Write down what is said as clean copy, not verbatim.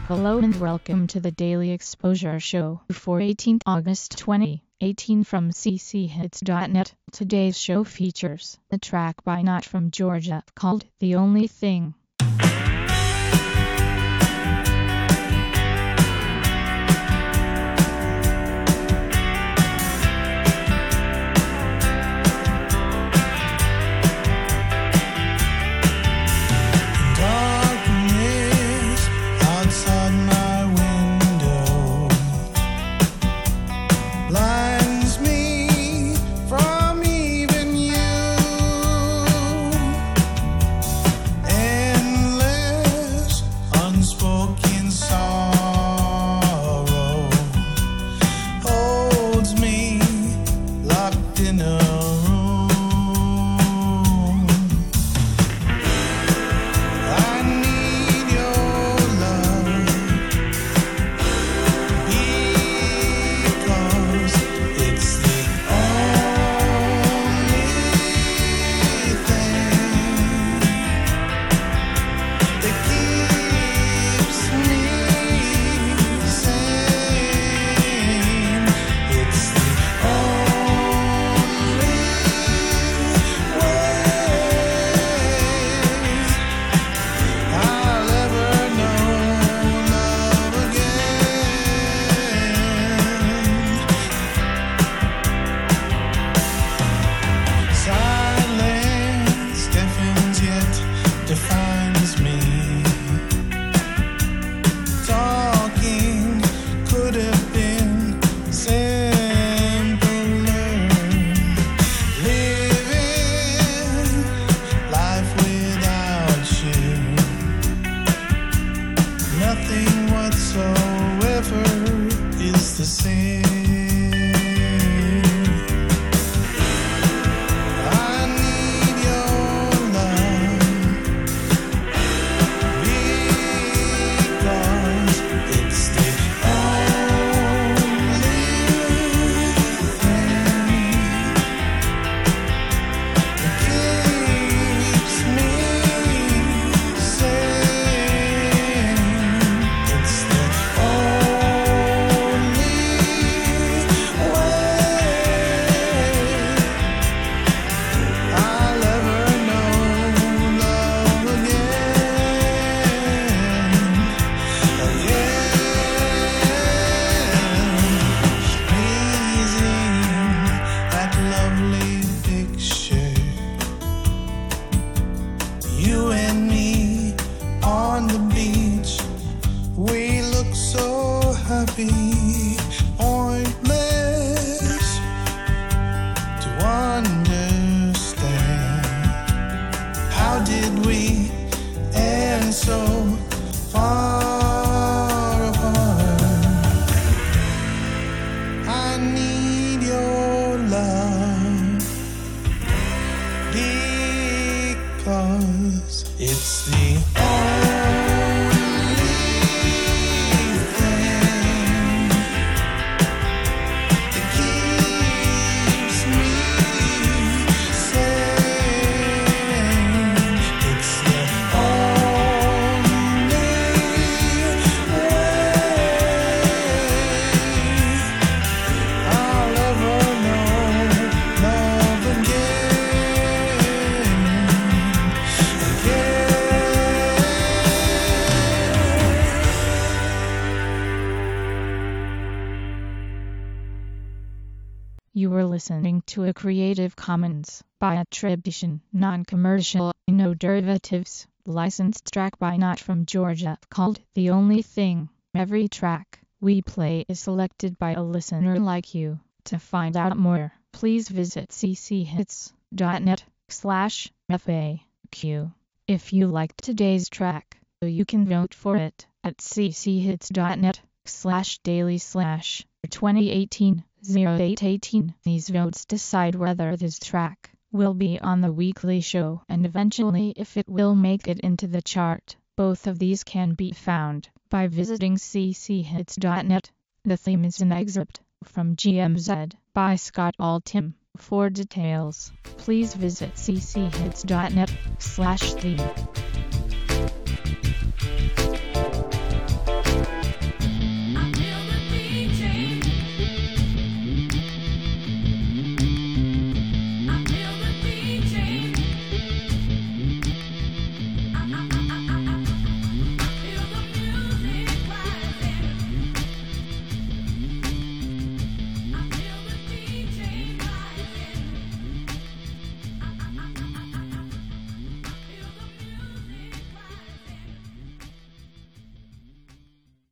Hello and welcome to the Daily Exposure Show for 18th August 2018 from cchits.net. Today's show features a track by Not From Georgia called The Only Thing. Nothing whatsoever is the same. I need your love because it's the only thing that keeps me sane. It's the only way I'll ever know love again. Pleasing that lovely picture, you and me on the beach. We look so happy, pointless to understand. How did we end so far apart? I need your love because it's the only thing that keeps me sane. It's the only way I'll ever know love again. You were listening to a Creative Commons by attribution, non-commercial, no derivatives, licensed track by Not From Georgia called The Only Thing. Every track we play is selected by a listener like you. To find out more, please visit cchits.net/FAQ. If you liked today's track, you can vote for it at cchits.net/daily/2018-0818. These votes decide whether this track will be on the weekly show and eventually if it will make it into the chart. Both of these can be found by visiting cchits.net. The theme is an excerpt from GMZ by Scott Altham. For details, please visit cchits.net/theme.